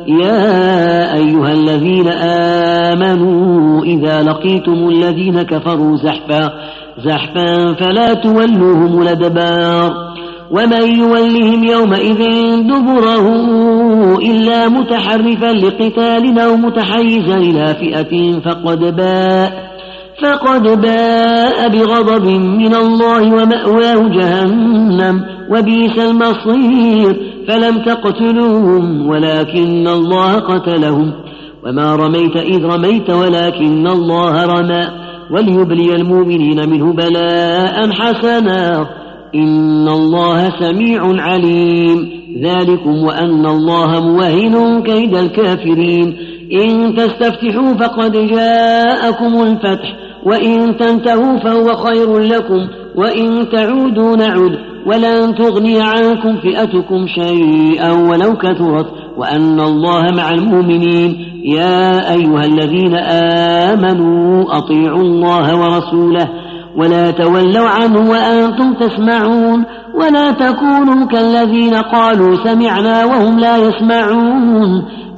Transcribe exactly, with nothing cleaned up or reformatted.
يا أيها الذين آمنوا إذا لقيتم الذين كفروا زحفا زحفا فلا تولوهم الأدبار ومن يولهم يومئذ دبره إلا متحرفا لقتال أو متحيزا إلى فئة فقد باء فقد باء بغضب من الله ومأواه جهنم وبئس المصير فلم تقتلوهم ولكن الله قتلهم وما رميت إذ رميت ولكن الله رمى وليبلي المؤمنين منه بلاء حسنا إن الله سميع عليم ذلكم وأن الله موهن كيد الكافرين إن تستفتحوا فقد جاءكم الفتح وإن تنتهوا فهو خير لكم وإن تعودوا نعد ولن تغني عنكم فئتكم شيئا ولو كثرت وأن الله مع المؤمنين يا أيها الذين آمنوا أطيعوا الله ورسوله ولا تولوا عنه وأنتم تسمعون ولا تكونوا كالذين قالوا سمعنا وهم لا يسمعون